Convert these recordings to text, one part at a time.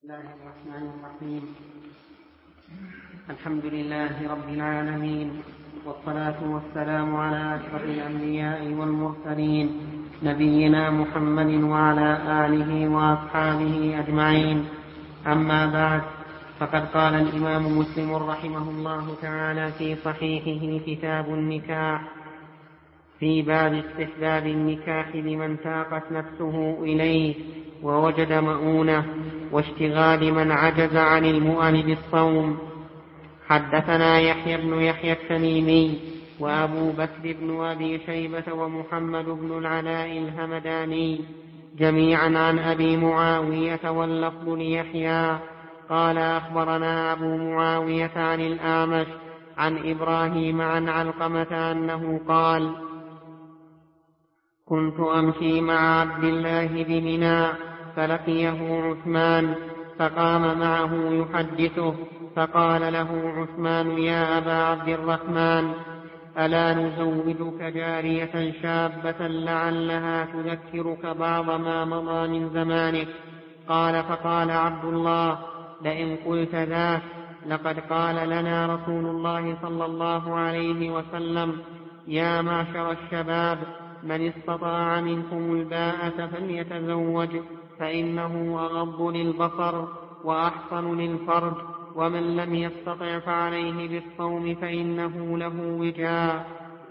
الله الرحمن الرحيم. الحمد لله رب العالمين، والصلاة والسلام على أشرف الأنبياء والمرسلين نبينا محمد وعلى آله وأصحابه أجمعين. أما بعد، فقد قال الإمام مسلم رحمه الله تعالى في صحيحه كتاب النكاح في باب استحباب النكاح لمن ساقت نفسه إليه ووجد مؤونة، واشتغال من عجز عن المؤن بالصوم. حدثنا يحيى بن يحيى التميمي وأبو بكر بن أبي شيبة ومحمد بن العلاء الهمداني جميعا عن أبي معاوية، واللفظ ليحيى قال أخبرنا أبو معاوية عن الأعمش عن إبراهيم عن علقمة أنه قال: كنت أمشي مع عبد الله بمنى فلقيه عثمان فقام معه يحدثه، فقال له عثمان: يا أبا عبد الرحمن، ألا نزوجك جارية شابة لعلها تذكرك بعض ما مضى من زمانك؟ فقال عبد الله: لئن قلت ذاك لقد قال لنا رسول الله صلى الله عليه وسلم: يا معشر الشباب، من استطاع منكم الباءة فليتزوج، فإنه أغض للبصر وأحصن للفرج، ومن لم يستطع فعليه بالصوم فإنه له وجاء.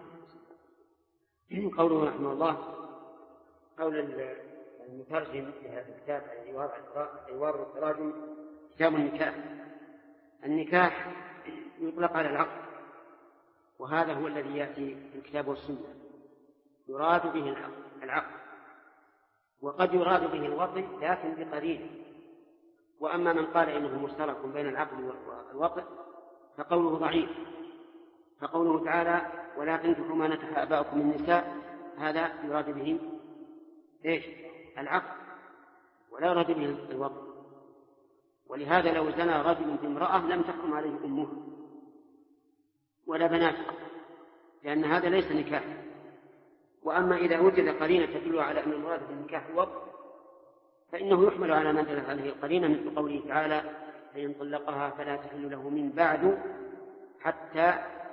قوله رحمه الله قول المترجم لهذا الكتاب أيوار التراجم كتاب النكاح. النكاح يطلق على العقد، وهذا هو الذي يأتي في الكتاب والسنة، يراد به العقد، وقد يراد به الوطء لكن بقرينة. وأما من قال إنه مشترك بين العقد والوطء فقوله ضعيف. فقوله تعالى: ولا تنكحوا ما نكح آباؤكم من النساء، هذا يراد به العقد ولا يراد به الوطء. ولهذا لو زنى رجل بامرأة لم تحكم عليه أمه ولا بناته، لأن هذا ليس نكاح. وأما إذا وجد قرينة تدل على أن المراد بالنكاح الوطء فإنه يحمل على ما دلت عليه القرينة، مثل قوله تعالى: فإن طلقها فلا تحل له من بعد حتى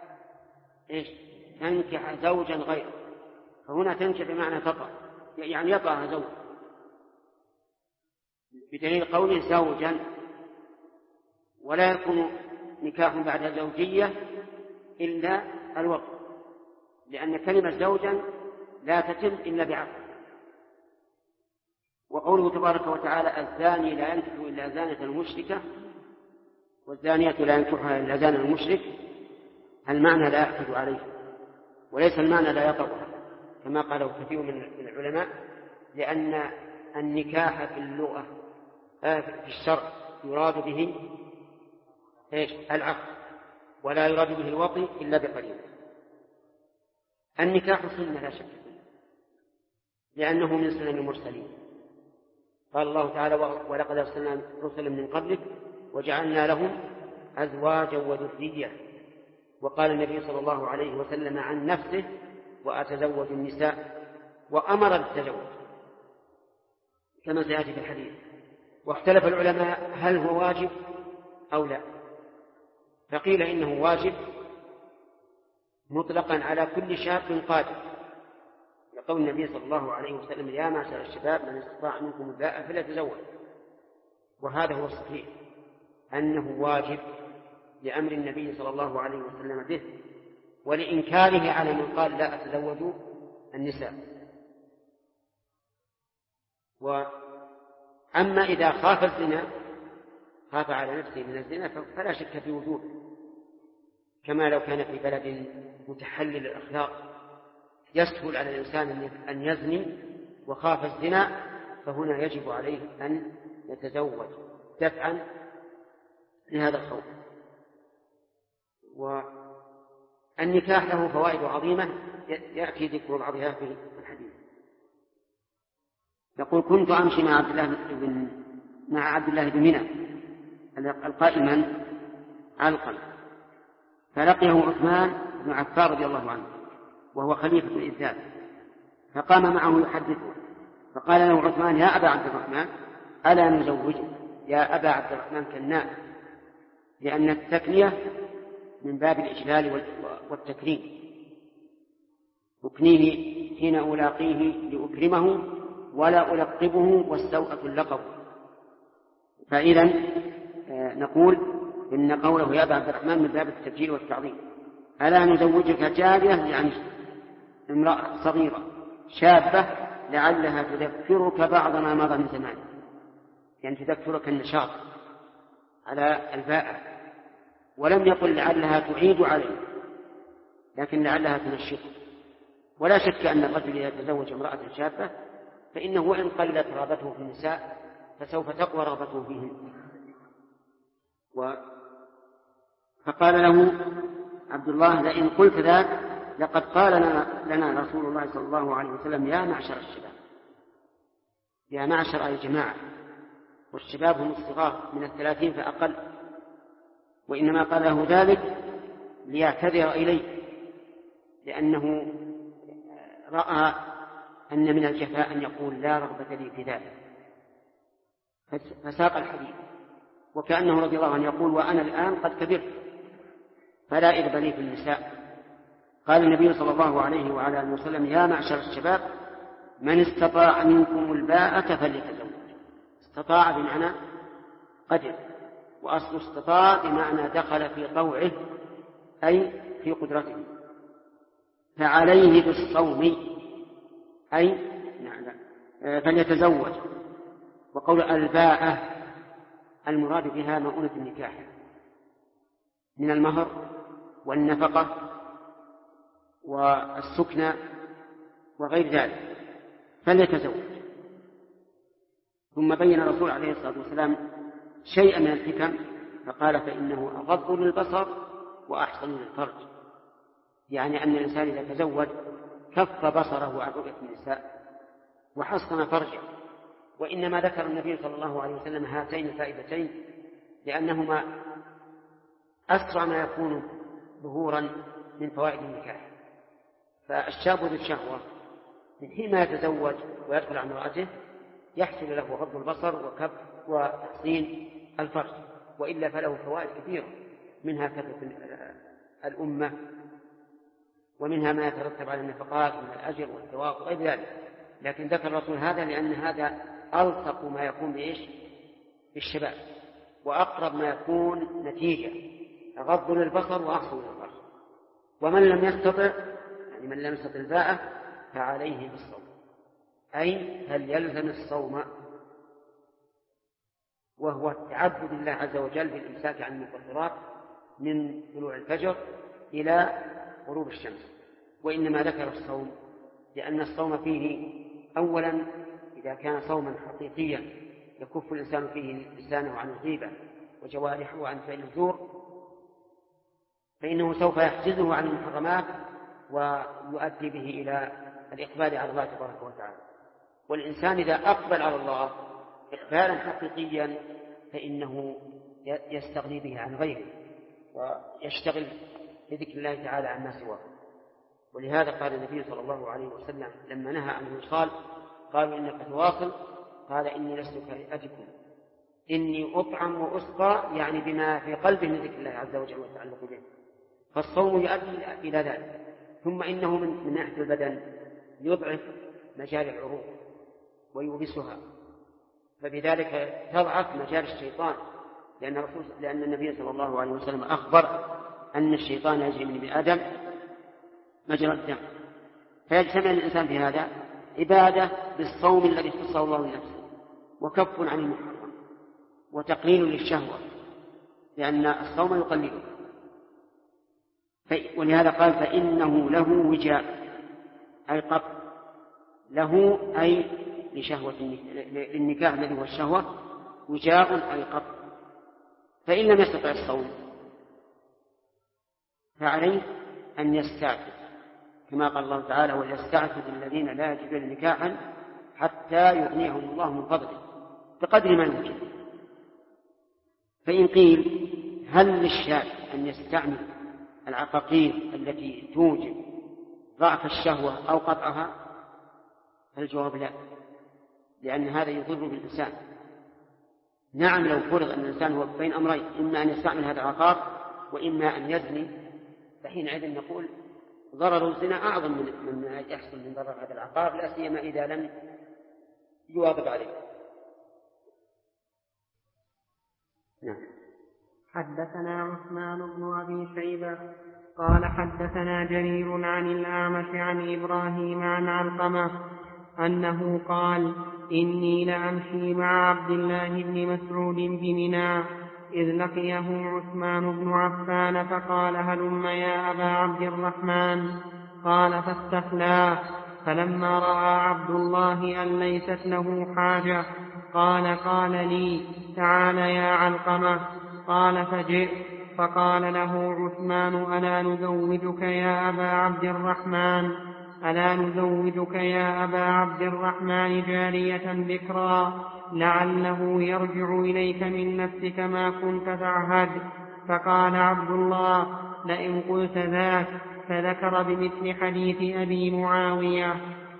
تنكح زوجا غيره. فهنا تنكح بمعنى تطأ، يعني يطأها زوج، بدليل قوله زوجا. ولا يكون نكاح بعد زوجية إلا الوطء، لأن كلمة زوجا لا تتم إلا بعقد. وقوله تبارك وتعالى: الزاني لا ينكح إلا زانة مشركة والزانية لا ينكحها إلا زان المشرك، المعنى لا يعقد عليه، وليس المعنى لا يطأها كما قاله كثير من العلماء، لأن النكاح في اللغة في الشرع يراد به العقد، ولا يراد به الوطء إلا بقرينة. النكاح سنة لا شك فيه، لأنه من سنن المرسلين. قال الله تعالى: ولقد أرسلنا رسلا من قبلك وجعلنا لهم أزواجا وذرية. وقال النبي صلى الله عليه وسلم عن نفسه: وأتزوج النساء، وأمر بالتزوج كما سيأتي في الحديث. واختلف العلماء هل هو واجب أو لا، فقيل إنه واجب مطلقا على كل شاب قادر، لقول النبي صلى الله عليه وسلم: يا معشر الشباب، من استطاع منكم الباءة فليتزوج. وهذا هو الصحيح، أنه واجب لأمر النبي صلى الله عليه وسلم به، ولإنكاره على من قال لا أتزوج النساء. وأما إذا خاف الزنا، خاف على نفسه من الزنا، فلا شك في وجوده، كما لو كان في بلد متحلل الأخلاق يسهل على الإنسان أن يزني وخاف الزنا، فهنا يجب عليه أن يتزوج دفعا لهذا الخوف. والنكاح له فوائد عظيمة يأتي ذكر بعضها في الحديث. يقول: كنت أمشي مع عبد الله بن منى القائما علقا، فلقيه عثمان بن عفان رضي الله عنه وهو خليفة الإسلام، فقام معه يحدثه، فقال له عثمان: يا أبا عبد الرحمن، ألا نزوجك؟ يا أبا عبد الرحمن كناء، لأن التكنية من باب الإجلال والتكريم. أكنيه حين ألاقيه لأكرمه ولا ألقبه والسوءة اللقب. فإذا نقول إن قوله يا أبا عبد الرحمن من باب التبجيل والتعظيم. ألا نزوجك جارية يعني امرأة صغيرة شابة لعلها تذكرك بعض ما مضى من زمان، يعني تذكرك النشاط على الباء، ولم يقل لعلها تعيد عليه، لكن لعلها تنشط. ولا شك أن الرجل إذا تزوج امرأة شابة فإنه وإن قلت رغبته في النساء فسوف تقوى رغبته فيهن. فقال له عبد الله لئن قلت ذاك لقد قال لنا رسول الله صلى الله عليه وسلم يا معشر الشباب. يا معشر أي جماعة، والشباب هم الصغار من 30 فأقل، وإنما قال له ذلك ليعتذر إليه، لأنه رأى أن من الجفاء أن يقول لا رغبة لي في ذلك، فساق الحديث وكأنه رضي الله عنه يقول وأنا الآن قد كبرت فلا إرب لي في النساء. قال النبي صلى الله عليه وعلى آله وسلم يا معشر الشباب من استطاع منكم الباءة فليتزوج. استطاع بمعنى قدر، وأصل استطاع بمعنى دخل في طوعه أي في قدرته. فعليه بالصوم أي فليتزوج. وقول الباءة المراد بها مؤونة النكاح من المهر والنفقة والسكنى وغير ذلك، فليتزوج. ثم بين الرسول عليه الصلاة والسلام شيئا من الحكم فقال فإنه أغض للبصر وأحسن للفرج، يعني أن الإنسان إذا تزوج كف بصره عن رؤية النساء وحصن فرجه. وإنما ذكر النبي صلى الله عليه وسلم هاتين الفائدتين لأنهما أسرع ما يكون ظهورا من فوائد النكاح. فالشاب ذو الشهوة من حين ما يتزوج ويدخل عن امرأته يحصل له غض البصر وكف وتحصين الفرج، وإلا فله فوائد كثيرة، منها كثرة الأمة، ومنها ما يترتب على النفقات من الأجر والثواب وغير ذلك. لكن ذكر الرسول هذا لأن هذا ألصق ما يكون بإيش؟ بالشباب، وأقرب ما يكون نتيجة، أغض للبصر وأحصن للفرج. ومن لم يستطع يعني من لم يستطع الباءة فعليه بالصوم، أي هل يلزم الصوم، وهو التعبد لله عز وجل بالإمساك عن المفطرات من طلوع الفجر إلى غروب الشمس. وإنما ذكر الصوم لأن الصوم فيه أولا إذا كان صوما حقيقيا يكف الإنسان فيه لسانه عن الغيبة وجوارحه عن فعل الزور، فإنه سوف يحجزه عن المحرمات ويؤدي به إلى الإقبال على الله تبارك وتعالى. والإنسان إذا أقبل على الله إقبالا حقيقيا فإنه يستغني به عن غيره ويشتغل بذكر الله تعالى عما سواه. ولهذا قال النبي صلى الله عليه وسلم لما نهى عن الوصال قالوا إنك تواصل، قال إني لست كهيئتكم إني أطعم وأسقى، يعني بما في قلبه من ذكر الله عز وجل والتعلق به. فالصوم يؤدي إلى ذلك. ثم إنه من ناحية البدن يضعف مجال العروق ويوبسها، فبذلك تضعف مجال الشيطان، لأن النبي صلى الله عليه وسلم أخبر أن الشيطان يجري من ابن آدم مجرى الدم. فيجتمع الإنسان في هذا عبادة بالصوم الذي اختصه الله لنفسه، وكف عن المحرم، وتقليل للشهوة، لأن الصوم يقلله. ولهذا قال فإنه له وجاء أي قبل، له أي لشهوة للنكاح الذي هو الشهوة، وجاء أي قبل. فإن لم يستطع الصوم فعليه أن يستعفف، كما قال الله تعالى وليستعفف الذين لا يجدون نكاحا حتى يغنيهم الله من فضله بقدر ما يمكن. فإن قيل هل للشاب أن يستعمل العقاقير التي توجب ضعف الشهوة أو قطعها؟ فالجواب لا، لأن هذا يضر بالإنسان، نعم لو فرض أن الإنسان هو بين أمرين، إما أن يستعمل هذا العقار وإما أن يزني، فحينئذ نقول ضرر الزنا أعظم من يحصل من ضرر هذا العقار، لا سيما إذا لم يواظب عليه. نعم. حدثنا عثمان بن أبي شيبة قال حدثنا جرير عن الأعمش عن إبراهيم عن علقمة أنه قال إني لأمشي مع عبد الله بن مسعود بمنى إذ لقيه عثمان بن عفان فقال هلم يا أبا عبد الرحمن، قال فاستخلاه، فلما رأى عبد الله أن ليست له حاجة قال لي تعال يا علقمة، قال فجئت، فقال له عثمان ألا نزوجك يا أبا عبد الرحمن جارية بكرا لعله يرجع إليك من نفسك ما كنت تعهد؟ فقال عبد الله لئن قلت ذاك، فذكر بمثل حديث أبي معاوية.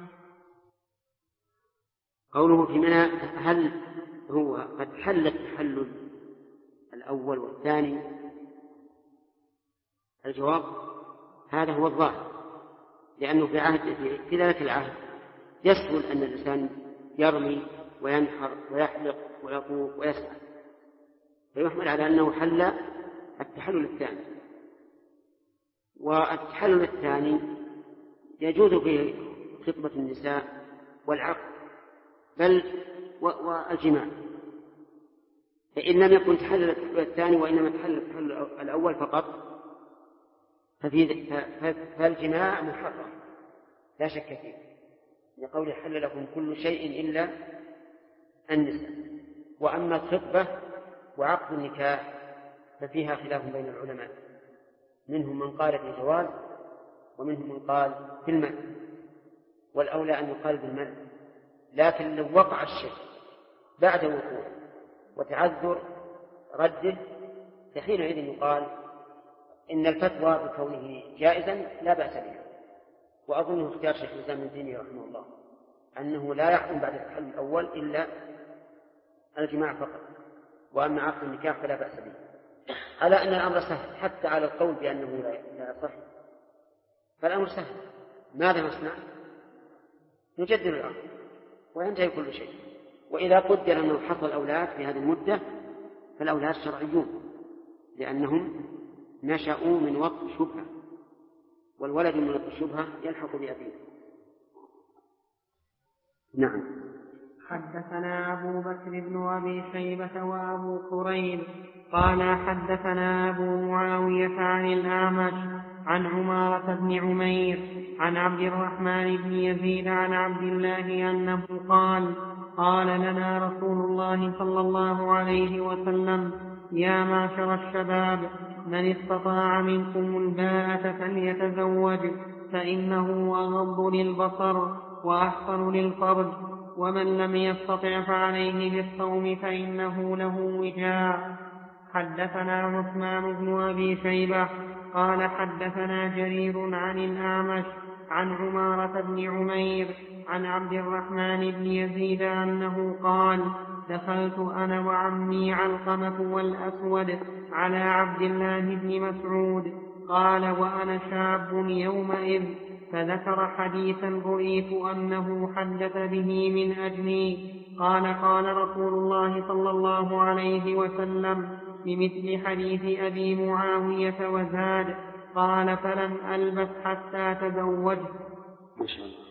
قوله في منى هل هو قد حل التحلل الأول والثاني؟ الجواب هذا هو الظاهر، لأنه في ذلك العهد يسهل أن الإنسان يرمي وينحر ويحلق ويطوف ويسعى، فيحمل على أنه حل التحلل الثاني. والتحلل الثاني يجوز في خطبة النساء والعقد بل والجماع، فإن لم يكن تحلل التحلل الثاني وإنما تحلل التحلل الأول فقط فالجماع محرم لا شك فيه، لقول حل لكم كل شيء إلا النساء. وأما الخطبة وعقد النكاح ففيها خلاف بين العلماء، منهم من قال في جواز ومنهم من قال في المنع، والأولى أن يقال بالمنع، لكن لو وقع الشيء بعد وقوع وتعذر رده فحينئذ يقال إن الفتوى بكونه جائزا لا بأس بها. وأظنه اختيار شيخ الإسلام ابن تيمية رحمه الله أنه لا يحكم بعد التحلل الأول إلا الجماع فقط، وأما عقد النكاح فلا بأس به، على أن الأمر سهل حتى على القول بأنه لا يصح، فالأمر سهل. ماذا نصنع؟ نجدد العقد وينتهي كل شيء. وإذا قدر أنه حصل أولاد في هذه المدة فالأولاد شرعيون، لأنهم نشأوا من وقت الشبهة، والولد من وقت الشبهة يلحق بأبيه. نعم. حدثنا أبو بكر بن أبي شيبة وأبو كريب قال حدثنا أبو معاوية عن الأعمش عن عمارة بن عمير عن عبد الرحمن بن يزيد عن عبد الله أنه قال لنا رسول الله صلى الله عليه وسلم يا معشر الشباب من استطاع منكم الباءة فليتزوج فإنه أغض للبصر وأحسن للفرج، ومن لم يستطع فعليه بالصوم فإنه له وجاء. حدثنا عثمان بن أبي شيبة قال حدثنا جرير عن الأعمش عن عمارة بن عمير عن عبد الرحمن بن يزيد أنه قال دخلت أنا وعمي علقمة والأسود على عبد الله بن مسعود قال وأنا شاب يومئذ، فذكر حديثا رؤيت أنه حدث به من أجلي. قال رسول الله صلى الله عليه وسلم بمثل حديث أبي معاوية وزاد قال فلم ألبث حتى تزوجت. ما شاء الله.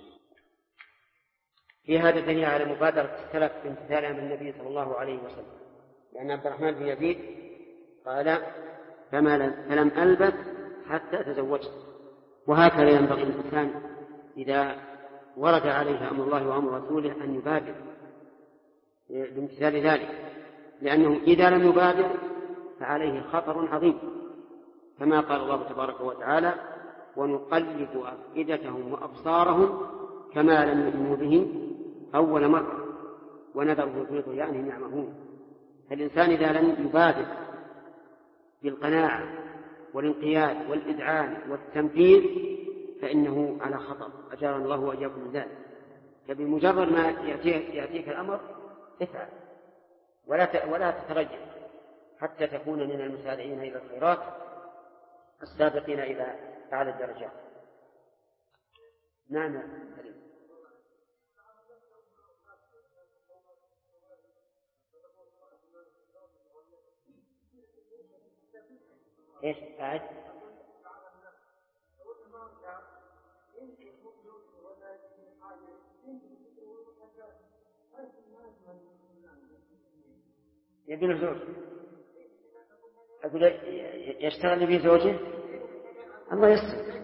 في هذا دليل على مبادرة السلف بامتثال أمر النبي صلى الله عليه وسلم، لأن عبد الرحمن بن يزيد قال فلم ألبث حتى تزوجت. وهكذا ينبغي الإنسان إذا ورد عليه أمر الله وأمر رسوله أن يبادر بامتثال ذلك، لأنه إذا لم يبادر فعليه خطر عظيم، كما قال الله تبارك وتعالى ونقلب أفئدتهم وأبصارهم كما لم يؤمنوا به أول مرة ونذرهم في طغيانهم يعمهون. فالإنسان إذا لم يبادر بالقناعة والانقياد والإذعان والتنفيذ فإنه على خطر، أجارنا الله وإياكم من ذلك. فبمجرد ما يأتيك الأمر افعل، ولا تترجل حتى تكون من المسارعين إلى الخيرات السابقين إلى أعلى الدرجات. نعم. ايش بعد؟ يبي له زوج، أقول يشتغل به زوجه الله يسر،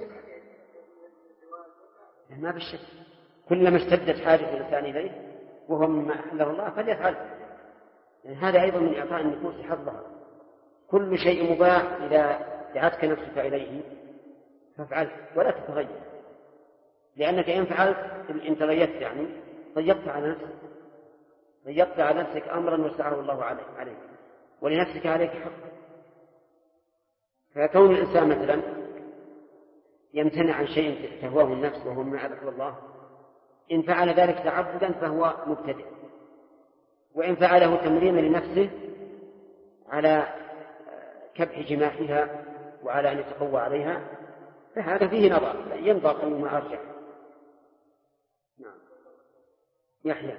ما بالشك كلما اشتدت حاجة الإنسان إليه وهو مما أحله الله فليفعل، يعني هذا أيضا من إعطاء النفوس حظها. كل شيء مباح إذا دعتك نفسك إليه فافعل ولا تتغير، لأنك إن فعلت إن تغيرت يعني ضيقت على نفسك أمرا وسعه الله عليك ولنفسك عليك حق. فكون الإنسان مثلا يمتنع عن شيء تهواه النفس وهو ما أباحه الله، إن فعل ذلك تعبدا فهو مبتدع، وإن فعله تمرينا لنفسه على كبح جماحها وعلى أن يتقوى عليها فهذا فيه نظر ينظر أيهما أرجح. نعم. يحيى.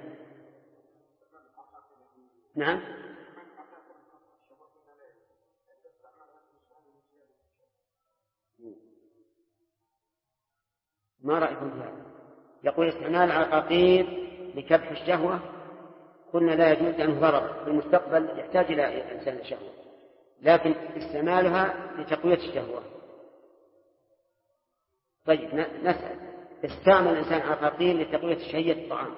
نعم. ما رأيكم في هذا؟ يقول استعمال العقاقير لكبح الشهوة، قلنا لا يجوز لأنه ضرر في المستقبل يحتاج إلى الإنسان الشهوة، لكن استعمالها لتقوية الشهوة. طيب نسأل، استعمل الإنسان عقاقير لتقوية شهية الطعام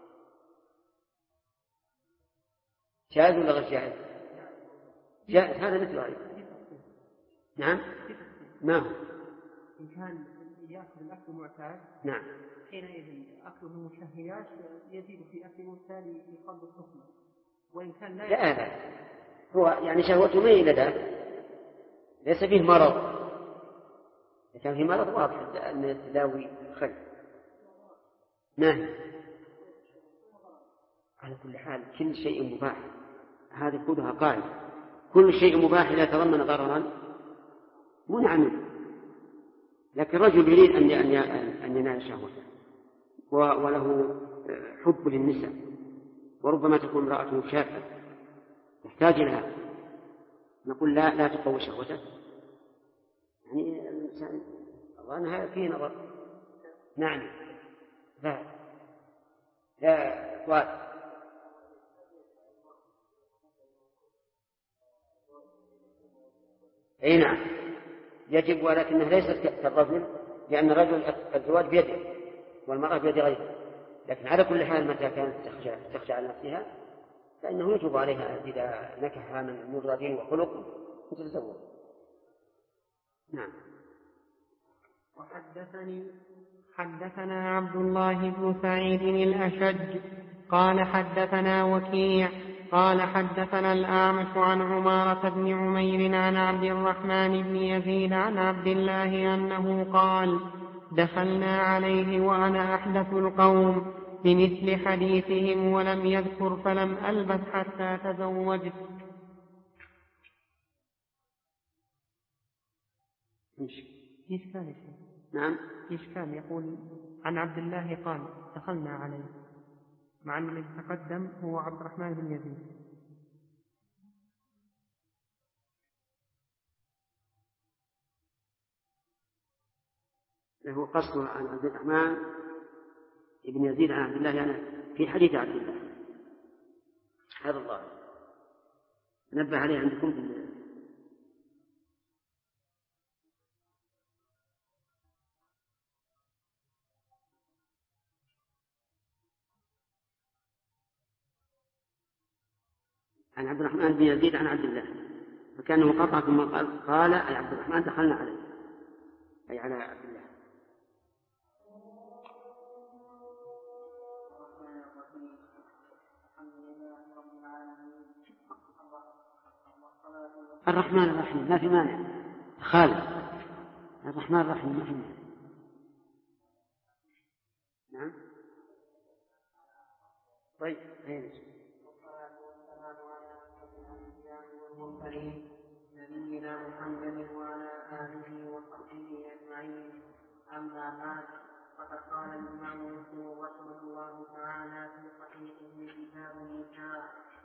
جائز ولا غير جائز؟ جائز، هذا مثل هذا. نعم. ما هو؟ إن كان يأكل الأكل معتاد نعم حينئذ أكله المشهيات يزيد في أكله التالي لقلب الحكمة، وإن كان لا هو يعني شهوته ما إلى ذلك، ليس فيه مرض. إذا كان فيه مرض واضح أن التداوي خير. نعم. على كل حال كل شيء مباح، هذه كلها قاعدة، كل شيء مباح إذا تضمن ضررا منع منه. لكن الرجل يريد أن ينال شهوته وله حب للنساء، وربما تكون امرأته شابة تحتاج لها، نقول لا تقوي شهوته، يعني الإنسان أظن هذا فيه نظر. نعم. لا أخوات. أي نعم يجب، ولكنها ليست كالرجل، لأن الرجل الزواج بيده والمرأة بيد غيره، لكن على كل حال متى كانت تخشى على نفسها فإنه يجب عليها إذا نكحها من مجرد دين وخلق أن تتزوج. نعم. حدثنا عبد الله بن سعيد الأشج قال حدثنا وكيع قال حدثنا الأعمش عن عمارة بن عمير عن عبد الرحمن بن يزيد عن عبد الله أنه قال دخلنا عليه وأنا أحدث القوم بمثل حديثهم ولم يذكر فلم ألبث حتى تزوجت. نعم. إشكال يقول عن عبد الله قال دخلنا عليه، مع أن الذي تقدم هو عبد الرحمن بن يزيد. له قصده عن عبد الرحمن بن يزيد عن عبد الله يعني في حديث عبد الله، هذا الله نبه عليه عندكم في عن عبد الرحمن بن يزيد عن عبد الله، فكانه قطع ثم قال أي عبد الرحمن دخلنا عليه أي على عبد الله. الرحمن الرحيم ما في مانع، خالد الرحمن الرحيم ما في مانع. نعم. طيب محمد وعلى آله وصحبه أجمعين. أما بعد، فقد قال الإمام مسلم رحمه الله تعالى في صحيحه كتاب النكاح: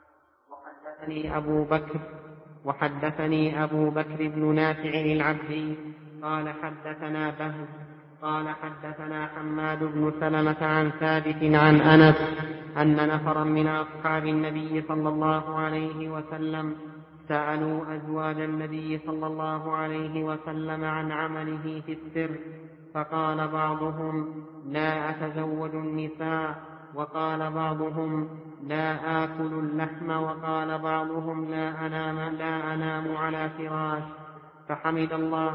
وحدثني أبو بكر بن نافع العبدي قال حدثنا بهز قال حدثنا حماد بن سلمة عن ثابت عن أنس أن نفرا من أصحاب النبي صلى الله عليه وسلم سألوا أزواج النبي صلى الله عليه وسلم عن عمله في السر، فقال بعضهم: لا أتزوج النساء، وقال بعضهم: لا آكل اللحم، وقال بعضهم: لا أنام على فراش. فحمد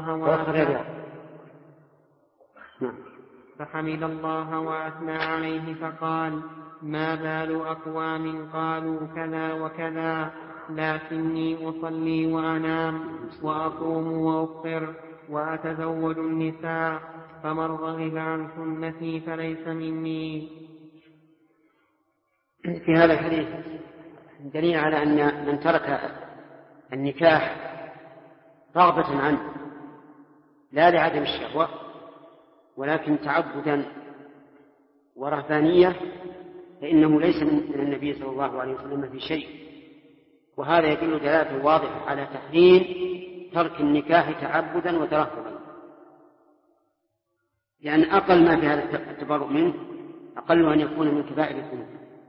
الله وأثنى عليه، فقال: ما بال أقوام قالوا كذا وكذا، لكني أصلي وأنام وأصوم وأفطر وأتزوج النساء، فمن رغب عن سنتي فليس مني. في هذا الحديث دليل على أن من ترك النكاح رغبة عنه لا لعدم الشهوة ولكن تعبدا ورهبانية فإنه ليس من النبي صلى الله عليه وسلم في شيء، وهذا يدل دلالة واضحة على تحريم ترك النكاح تعبدا وترهبا، لأن أقل ما في هذا التبرؤ منه أقل أن يكون من كبائر الذنوب.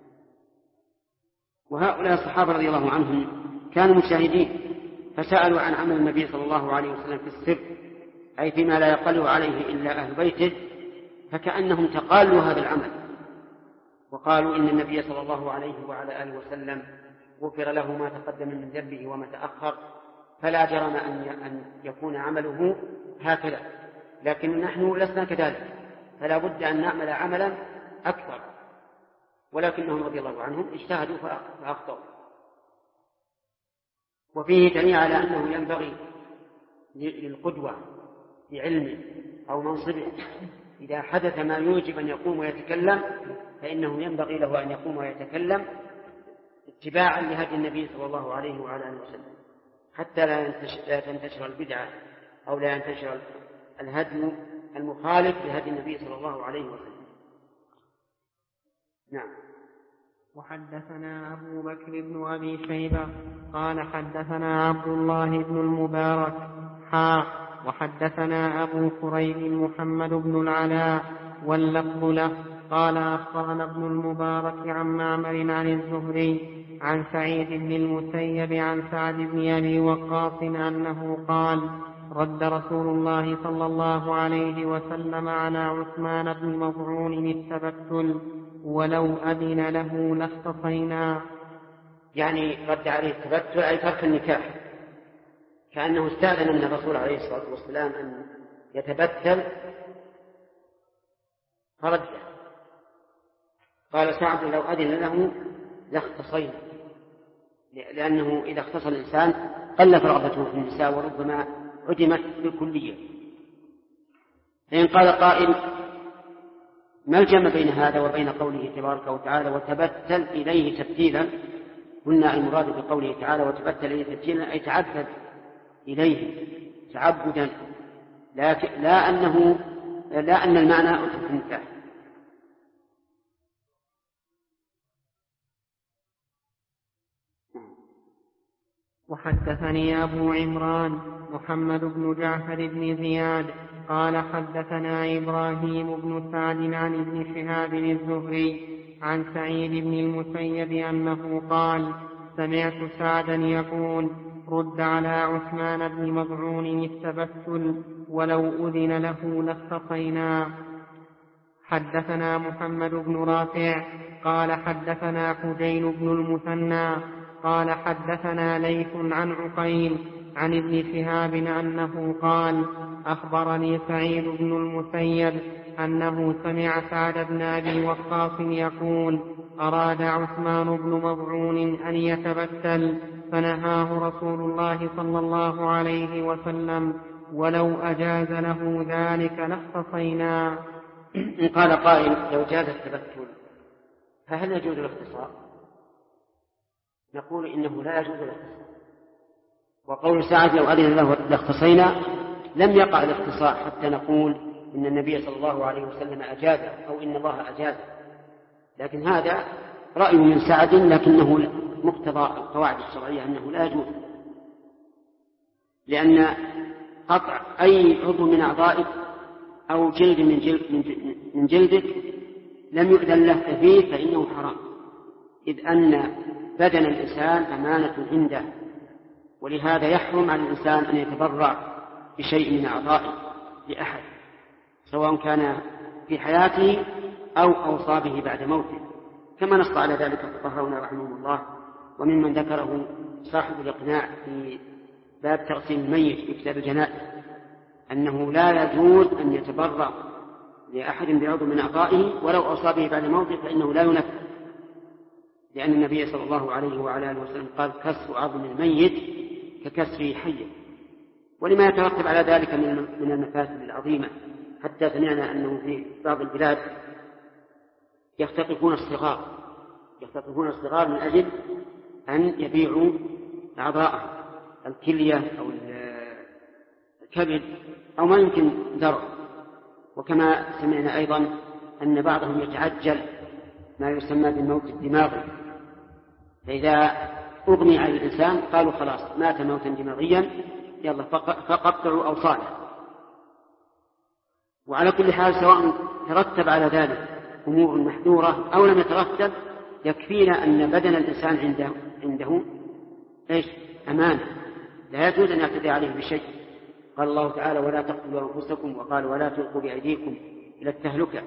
وهؤلاء الصحابة رضي الله عنهم كانوا مجتهدين فسألوا عن عمل النبي صلى الله عليه وسلم في السر، أي فيما لا يقل عليه إلا أهل بيته، فكأنهم تقالوا هذا العمل وقالوا إن النبي صلى الله عليه وعلى آله وسلم غفر له ما تقدم من ذنبه وما تأخر، فلا جرم أن يكون عمله هكذا، لكن نحن لسنا كذلك، فلا بد أن نعمل عملا أكثر، ولكنهم رضي الله عنهم اجتهدوا فأخطأوا. وفيه دليل على أنه ينبغي للقدوة بعلمه أو منصبه إذا حدث ما يوجب أن يقوم ويتكلم فإنه ينبغي له أن يقوم ويتكلم اتباعا لهدي النبي صلى الله عليه وعلى آله وسلم، حتى لا تنتشر البدعة أو لا ينتشر الهدي المخالف لهدي النبي صلى الله عليه وسلم. نعم. وحدثنا أبو بكر بن أبي شيبة قال حدثنا عبد الله بن المبارك وحدثنا أبو كريب محمد بن العلاء واللفظ له قال أخبرنا ابن المبارك عن معمر عن الزهري عن سعيد بن المسيب عن سعد بن أبي وقاص أنه قال: رد رسول الله صلى الله عليه وسلم على عثمان بن مظعون التبتل، ولو أذن له لاختصينا. يعني رد عليه التبتل أي ترك النكاح، كأنه استأذن من الرسول عليه الصلاة والسلام أن يتبتل فرد. قال سعد: لو أذن له لاختصينا، لأنه إذا اختص الإنسان قلت رغبته في النساء وربما عدمت بالكلية. فإن قال قائل: ما الجمع بين هذا وبين قوله تبارك وتعالى: وتبتل إليه تبتيلا؟ قلنا المراد بقوله تعالى وتبتل إليه تبتيلا أي تعبد إليه تعبدا، لا أن المعنى أترك النكاح. وحدثني أبو عمران محمد بن جعفر بن زياد قال حدثنا إبراهيم بن سعد عن ابن شهاب الزهري عن سعيد بن المسيب أنه قال: سمعت سعدا يقول: رد على عثمان بن مظعون التبتل، ولو أذن له لاختصينا. حدثنا محمد بن رافع قال حدثنا حجين بن المثنى قال حدثنا ليث عن عقيل عن ابن شهاب أنه قال: أخبرني سعيد بن المسيب أنه سمع سعد بن أبي وقاص يقول: أراد عثمان بن مظعون أن يتبتل فنهاه رسول الله صلى الله عليه وسلم، ولو أجاز له ذلك لاختصينا. إن قال قائل: لو جاز التبتل فهل يجوز الاختصار؟ نقول إنه لا يجوز الاختصار، وقول سعد لو أذن له لاختصينا لم يقع الاختصاء حتى نقول إن النبي صلى الله عليه وسلم أجازه أو إن الله أجازه، لكن هذا رأي من سعد لكنه مقتضى القواعد الشرعية أنه لا يجوز، لأن قطع أي عضو من أعضائك أو جلد من جلدك لم يؤذن له فيه فإنه حرام، إذ أن بدن الإنسان أمانة عنده، ولهذا يحرم على الإنسان أن يتبرع بشيء من أعضائه لأحد سواء كان في حياته أو أوصى به بعد موته، كما نص على ذلك الفقهاء رحمهم الله، وممن ذكره صاحب الإقناع في باب تغسيل الميت في كتاب الجنائز أنه لا يجوز أن يتبرع لأحد بعضو من أعضائه ولو أوصى به بعد موته فإنه لا ينفذ، لأن النبي صلى الله عليه وعلى آله وسلم قال كسر عظم الميت ككسره حيا، ولما يترتب على ذلك من المفاسد العظيمة، حتى سمعنا أنه في بعض البلاد يختطفون الصغار من أجل أن يبيعوا أعضاءه الكلية أو الكبد أو ما يمكن درع. وكما سمعنا أيضا أن بعضهم يتعجل ما يسمى بالموت الدماغي، فإذا أغمي على الإنسان قالوا خلاص مات موتا دماغيا يلا فقطعوا أوصاله. وعلى كل حال سواء ترتب على ذلك أمور محذورة أو لم يترتب يكفينا أن بدن الإنسان عنده إيش؟ أمانة لا يجوز أن يعتدي عليه بشيء. قال الله تعالى ولا تقتلوا أنفسكم، وقال ولا تلقوا بأيديكم إلى التهلكة.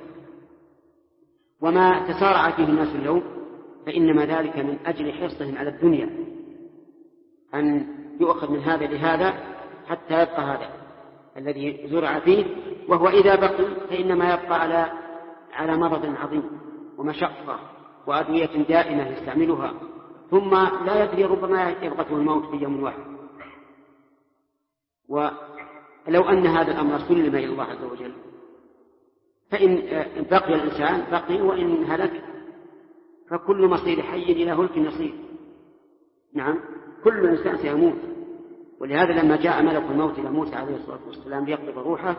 وما تسارع فيه الناس اليوم فإنما ذلك من أجل حرصهم على الدنيا، أن يؤخذ من هذا لهذا حتى يبقى هذا الذي زرع فيه، وهو إذا بقي فإنما يبقى على مرض عظيم ومشقة وأدوية دائمة يستعملها، ثم لا يدري ربما يبغته الموت في يوم واحد. ولو أن هذا الأمر سلم إلى الله عز وجل فإن بقي الإنسان بقي، وإن هلك فكل مصير حي إلى هلك نصير. نعم كل إنسان سيموت، ولهذا لما جاء ملك الموت إلى موسى عليه الصلاة والسلام ليقبض روحه،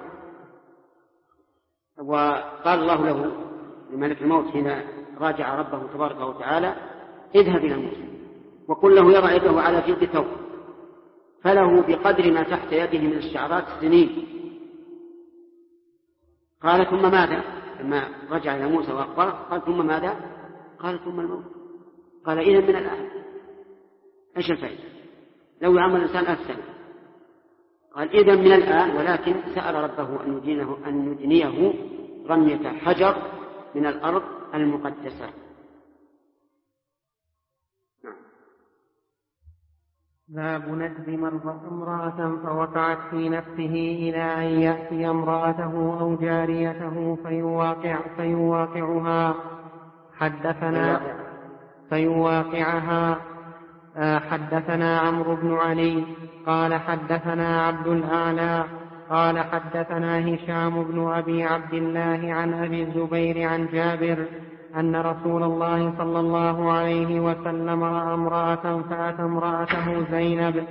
وقال الله له لملك الموت حين راجع ربه تبارك وتعالى اذهب إلى موسى وقل له يضع يده على جلد ثوب فله بقدر ما تحت يده من الشعرات سنين. قال ثم ماذا؟ لما رجع إلى موسى وأخبره قال ثم ماذا؟ قال ثم الموت. قال إذن من الآن إيش الفائدة لو يعمل الإنسان 1000 سنة؟ قال إذن من الآن، ولكن سأل ربه أن يدنيه رمية حجر من الأرض المقدسة. باب ندب امرأة فوقعت في نفسه إلى أن يأتي امرأته أو جاريته فيواقعها. حدثنا عمرو بن علي قال حدثنا عبد الأعلى قال حدثنا هشام بن أبي عبد الله عن أبي الزبير عن جابر أن رسول الله صلى الله عليه وسلم رأى امرأة فأتى امرأته زينب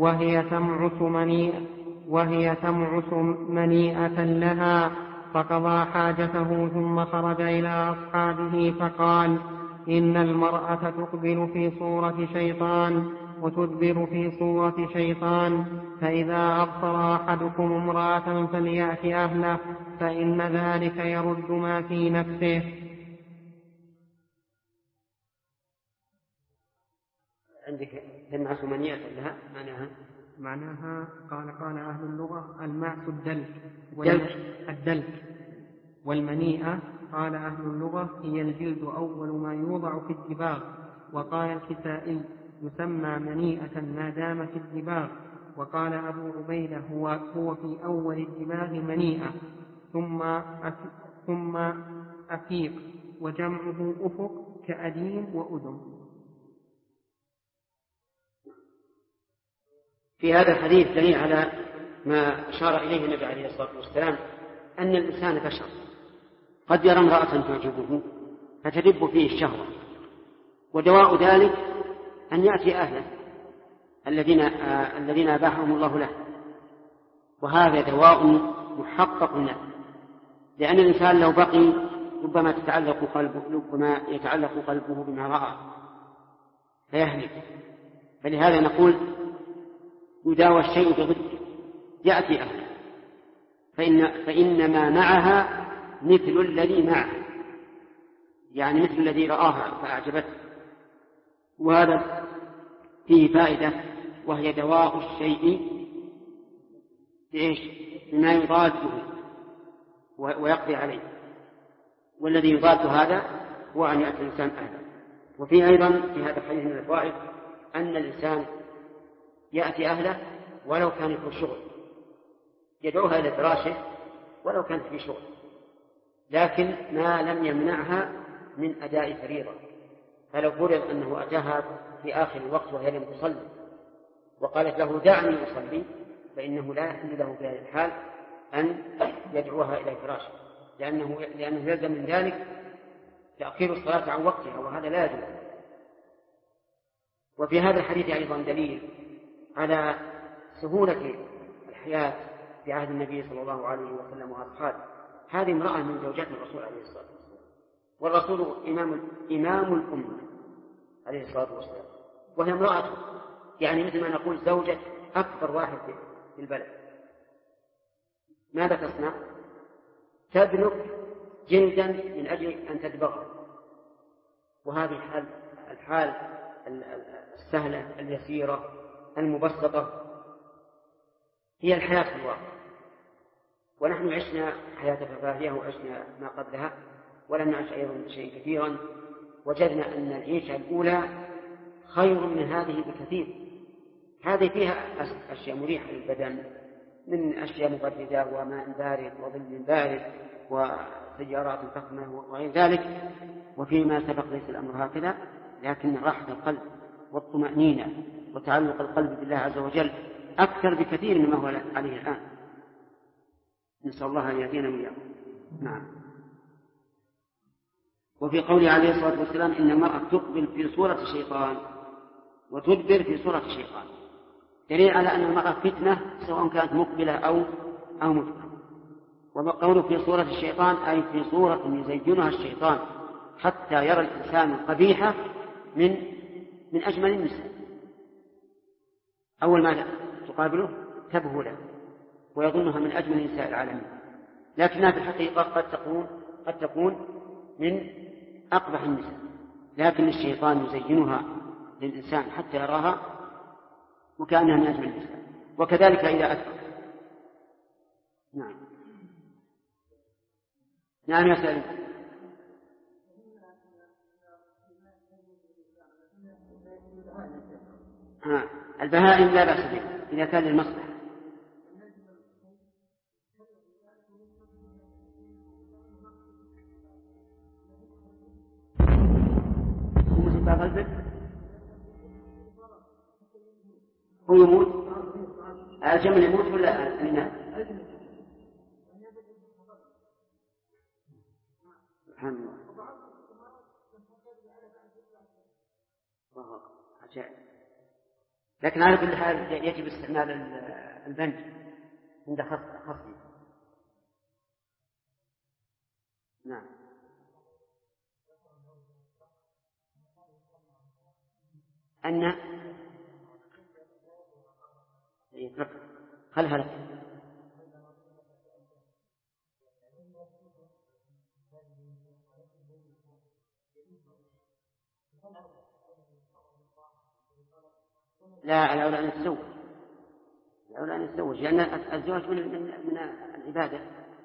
وهي تمعس منيئة لها، فقضى حاجته ثم خرج إلى أصحابه فقال إن المرأة تقبل في صورة شيطان وتدبر في صورة شيطان، فإذا أبصر أحدكم امرأة فليأت أهله فإن ذلك يرد ما في نفسه. عندك تمعس منيئة لها معناها قال أهل اللغة المعس الدلك والمنيئة قال أهل اللغة هي الجلد أول ما يوضع في الدباغ. وقال الكسائي يسمى منيئة ما دام في الدباغ. وقال أبو عبيدة هو في أول الدباغ منيئة ثم أفيق، وجمعه أفق كأديم وأذن. في هذا الحديث دليل على ما أشار إليه النبي عليه الصلاة والسلام أن الإنسان بشر قد يرى امرأة تعجبه فتدب فيه الشهوة، ودواء ذلك أن يأتي أهله الذين أباحهم الله له، وهذا دواء محقق له، لأن الإنسان لو بقي ربما يتعلق قلبه بما رأى فيهلك. فلهذا نقول يداوى الشيء بضده، يأتي أهله، فإنما معها مثل الذي معه، يعني مثل الذي رآها فأعجبته. وهذا فيه فائدة، وهي دواء الشيء بما يضاده ويقضي عليه، والذي يضاد هذا هو أن يأتي الإنسان أهله. وفي أيضا في هذا الحديث من الفوائد أن الإنسان يأتي أهله ولو كان في شغل، يدعوها إلى فراشه ولو كانت في شغل، لكن ما لم يمنعها من أداء فريضة. فلو فرض أنه أتاها في آخر الوقت وهي لم تصلي وقالت له دعني أصلي، فإنه لا يحل له في هذه الحال أن يدعوها إلى فراشه، لأنه يلزم من ذلك تأخير الصلاة عن وقتها، وهذا لا يجوز. وفي هذا الحديث أيضا دليل على سهولة الحياة في عهد النبي صلى الله عليه وسلم وأصحابه. هذه امرأة من زوجات الرسول عليه الصلاة والسلام، والرسول إمام الأمة عليه الصلاة والسلام، وهي امرأة يعني مثل ما نقول زوجة أكبر واحد في البلد. ماذا تصنع؟ تدلك جلدا من أجل أن تدبغه. وهذه الحال السهلة اليسيرة المبسطة هي الحياة في الواقع. ونحن عشنا حياة الرفاهية وعشنا ما قبلها، ولم نعش أيضا شيء كثيرا. وجدنا أن العيشة الأولى خير من هذه بكثير. هذه فيها أشياء مريحة للبدن من أشياء مبردة وماء بارد وظل بارد وسيارات فخمة وغير ذلك. وفيما سبق ليس الأمر هكذا، لكن راحة القلب والطمأنينة وتعلق القلب بالله عز وجل أكثر بكثير مما هو عليه الآن. نسأل الله أن يهدينا وإياكم. نعم. وفي قوله عليه الصلاة والسلام إن المرأة تقبل في صورة الشيطان وتدبر في صورة الشيطان، دليل على أن المرأة فتنة سواء كانت مقبلة أو مدبرة. وقوله في صورة الشيطان أي في صورة يزينها الشيطان حتى يرى الإنسان القبيحة من أجمل النساء. أول ما تقابله تبهو له ويظنها من أجمل نساء العالمين، لكنها في الحقيقة قد تكون من أقبح النساء، لكن الشيطان يزينها للإنسان حتى يراها وكأنها من أجمل النساء. وكذلك إذا أسرق. نعم يا سليم. البهائم لا بأس بها إذا كان للمصلحة. هو يموت الجمل يموت ولا الناس؟ سبحان الله. عجائب. لكن على كل حال يجب استعمال البنج عند خصم. نعم. أن خلها لك. لا، الأولى أن تتزوج. لأن الزواج من العبادة.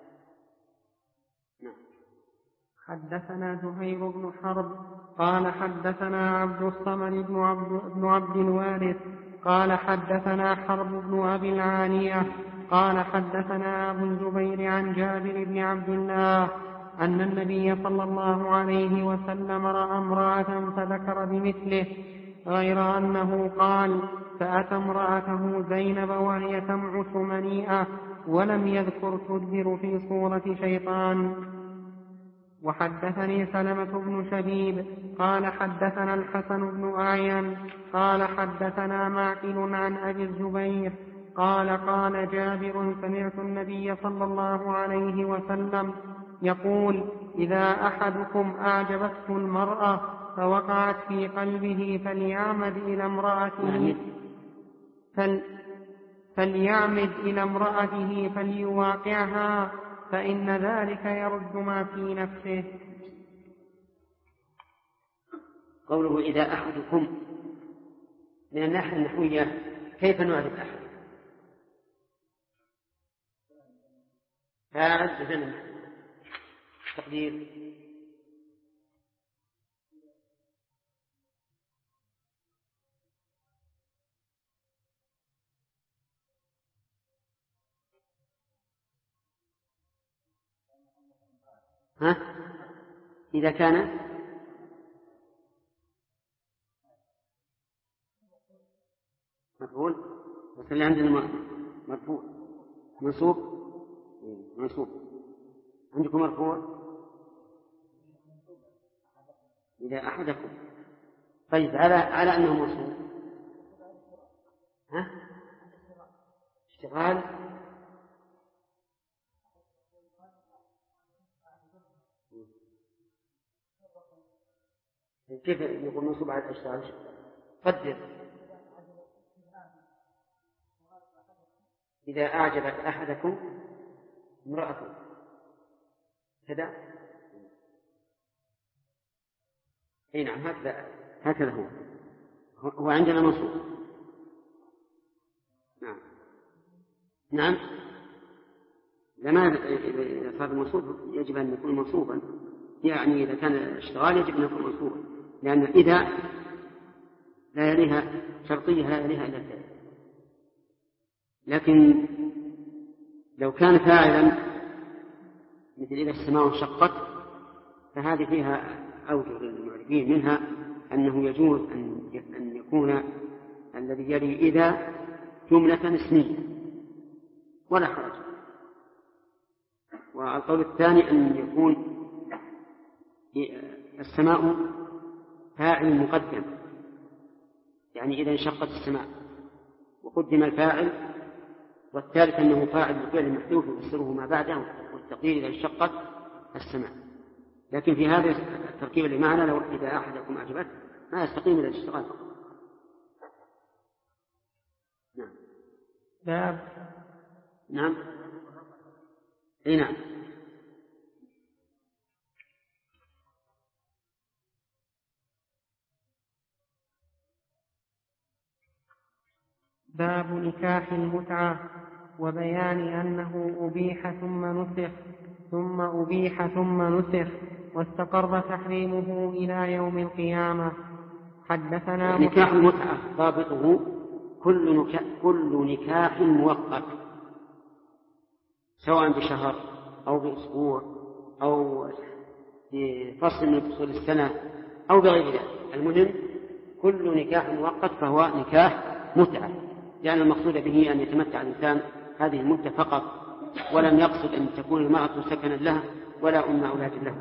نعم. حدثنا زهير بن حرب قال حدثنا عبد الصمد بن عبد الوارث قال حدثنا حرب بن أبي العالية قال حدثنا أبو الزبير عن جابر بن عبد الله أن النبي صلى الله عليه وسلم رأى امرأة فذكر بمثله، غير أنه قال فأتى امرأته زينب وهي تمعس منيئة، ولم يذكر تدبر في صورة شيطان. وحدثني سلمة بن شبيب قال حدثنا الحسن بن أعين قال حدثنا معقل عن أبي الزبير قال قال جابر سمعت النبي صلى الله عليه وسلم يقول إذا أحدكم أعجبته المرأة فوقعت في قلبه فليعمد إلى امرأته فليواقعها فإن ذلك يرد ما في نفسه. قوله إذا أحدكم من الناحية النحوية كيف نعرف أحد؟ فاعل بزمن تقدير إذا كان مفعول بس اللي عندنا مرفوع منصوب عندكم مرفوع إذا أحدكم طيب على أنه منصوب اشتغال كيف يقول منصوب على الاشتغال؟ قدر إذا أعجبت أحدكم امرأة كذا. أي نعم هكذا هو عندنا منصوب. نعم لما إذا صار المنصوب يجب أن يكون منصوبا، يعني إذا كان الاشتغال يجب أن يكون منصوبا، لأن إذا لا يليها شرطية لا يليها إلا الفعل. لكن لو كان فاعلا مثل إذا السماء انشقت فهذه فيها أوجه للمعرفين، منها أنه يجوز أن يكون الذي يلي إذا جملة اسمية ولا حرج. والقول الثاني أن يكون السماء فاعل مقدم، يعني إذا انشقت السماء وقدم الفاعل، والثالث أنه فاعل بفعل محذوف يفسره ما بعده، والتقدير إذا انشقت السماء. لكن في هذا التركيب اللي معنا لو إذا أحدكم أعجبته ما يستقيم إلى الاشتغال. نعم أي نعم. باب نكاح المتعة وبيان أنه أبيح ثم نسخ واستقر تحريمه إلى يوم القيامة. حدثنا نكاح المتعة ضابطه كل نكاح مؤقت، سواء بشهر أو بأسبوع أو بفصل من فصول السنة أو بغير ذلك، المهم كل نكاح مؤقت فهو نكاح متعة، لأن المقصود به أن يتمتع الإنسان هذه المدة فقط، ولم يقصد أن تكون المرأة سكنا له ولا أم أولاد له.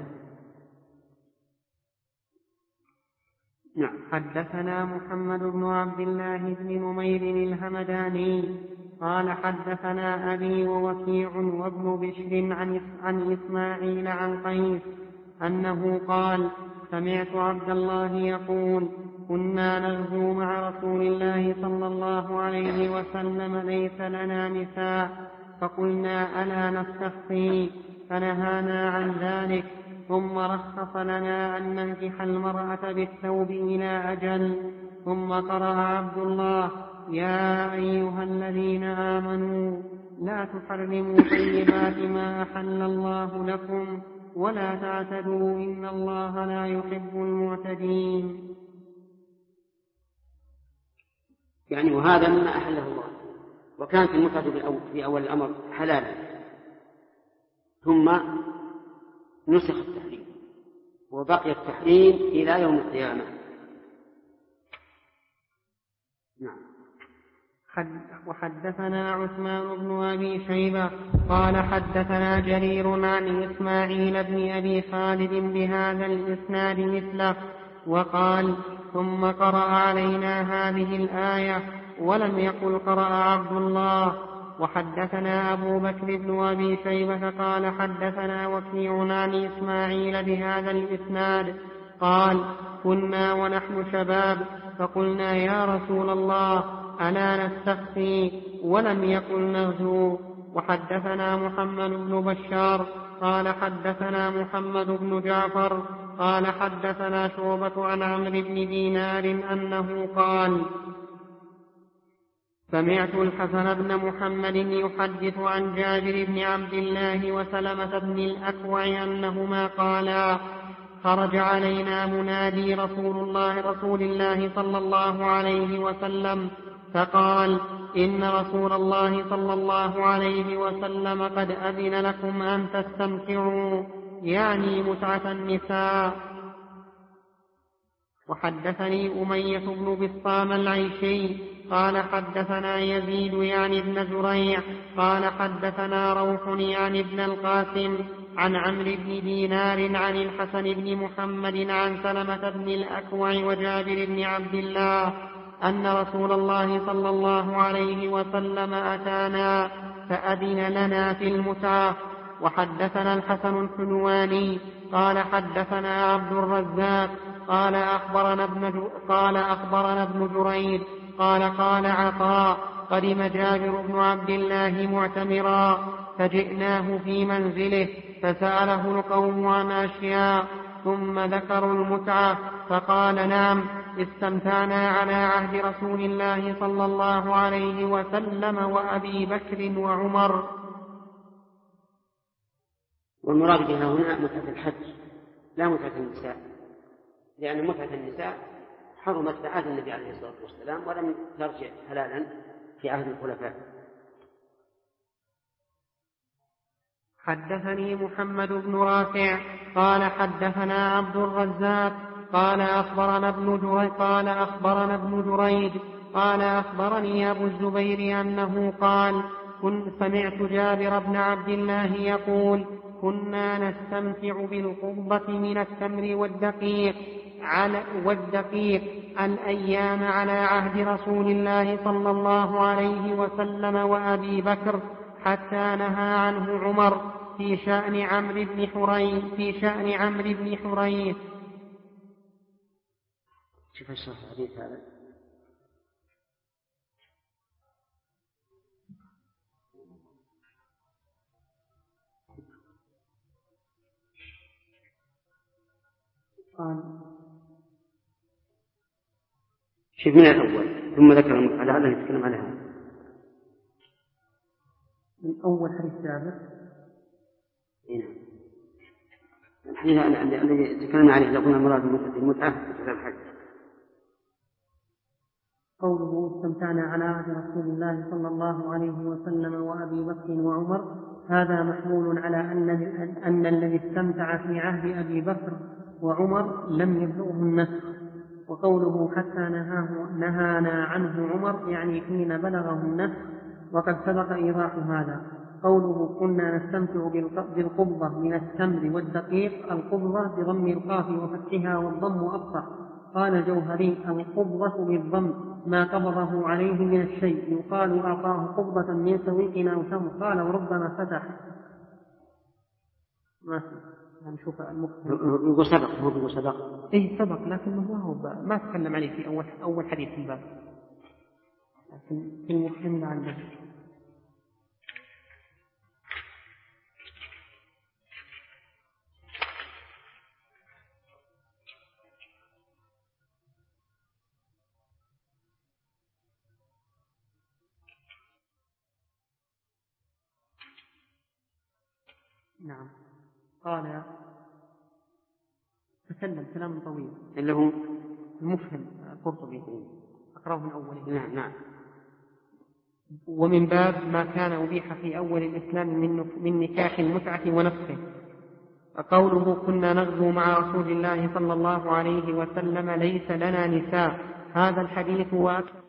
نعم. حدثنا محمد بن عبد الله بن نمير الهمداني قال حدثنا أبي ووكيع وابن بشر عن إسماعيل عن قيس أنه قال سمعت عبد الله يقول كنا نغزو مع رسول الله صلى الله عليه وسلم ليس لنا نساء، فقلنا ألا نستخفي، فنهانا عن ذلك، ثم رخص لنا أن ننكح المرأة بالثوب إلى أجل. ثم قرأ عبد الله يا أيها الذين آمنوا لا تحرموا طيبات ما أحل الله لكم ولا تعتدوا إن الله لا يحب المعتدين. يعني وهذا مما أحله الله، وكانت المتعة في أول الأمر حلالا، ثم نسخ التحريم وبقي التحريم إلى يوم القيامة. نعم. وحدثنا عثمان بن أبي شيبة قال حدثنا جرير عن إسماعيل بن أبي خالد بهذا الإسناد مثله وقال ثم قرأ علينا هذه الآية ولم يقل قرأ عبد الله. وحدثنا أبو بكر بن أبي شيبة قال حدثنا وكيع عن إسماعيل بهذا الإسناد قال كنا ونحن شباب فقلنا يا رسول الله ألا نستخفي ولم يقل نغزو. وحدثنا محمد بن بشار قال حدثنا محمد بن جعفر قال حدثنا شعبة عن عمرو بن دينار أنه قال سمعت الحسن بن محمد يحدث عن جابر بن عبد الله وسلمة بن الأكوع أنهما قالا خرج علينا منادي رسول الله صلى الله عليه وسلم فقال إن رسول الله صلى الله عليه وسلم قد أذن لكم أن تستمتعوا يعني متعة النساء. وحدثني أمية بن بسطام العيشي قال حدثنا يزيد يعني ابن زريع قال حدثنا روح يعني ابن القاسم عن عمرو بن دينار عن الحسن بن محمد عن سلمة بن الأكوع وجابر بن عبد الله أن رسول الله صلى الله عليه وسلم أتانا فأذن لنا في المتعة. وحدثنا الحسن الحلواني قال حدثنا عبد الرزاق قال أخبرنا ابن جريج قال عطاء قدم جابر بن عبد الله معتمرا فجئناه في منزله فسأله القوم عن أشياء ثم ذكروا المتعة فقال نعم استمتعنا على عهد رسول الله صلى الله عليه وسلم وأبي بكر وعمر. والمراد بها هنا متعة الحج لا متعة النساء، لأن متعة النساء حرمت في عهد النبي عليه الصلاة والسلام ولم ترجع حلالا في عهد الخلفاء. حدثني محمد بن رافع قال حدثنا عبد الرزاق قال أخبرنا ابن جريج قال أخبرني أبو الزبير أنه قال سمعت جابر بن عبد الله يقول كنا نستمتع بالقبة من التمر والدقيق الأيام على عهد رسول الله صلى الله عليه وسلم وأبي بكر حتى نهى عنه عمر في شأن عمرو بن حريث. شوف الشرح الحديث هذا شوف من الأول ثم ذكر المتعة لعله يتكلم عليها من أول حديث جابر. الحديث الذي ذكرنا عليه لو كنا مراد المتعة في الحج قوله استمتعنا على عهد رسول الله صلى الله عليه وسلم وأبي بكر وعمر هذا محمول على أن الذي استمتع في عهد أبي بكر وعمر لم يبلغه النسخ. وقوله حتى نهانا عنه عمر يعني حين بلغه النسخ وقد سبق إيضاح هذا. قوله كنا نستمتع بالقبضة من التمر والدقيق القبضة بضم القاف وفتحها والضم أفصح. قال الجوهري القبضة بالضم ما قبضه عليه من الشيء يقال أعطاه قبضة من سويق أو تمر. قال وربما فتح ما نشوف يقول سبق إيه سبق لكنه هو ما تكلم عليه في أول حديث في الباب لكن في المفهم لعله نعم. قال تكلم كلام طويل اللي هو المفهم القرطبي أقرأه من أوله. نعم. ومن باب ما كان أبيح في أول الإسلام من نكاح المتعة ونفسه. قوله كنا نغزو مع رسول الله صلى الله عليه وسلم ليس لنا نساء هذا الحديث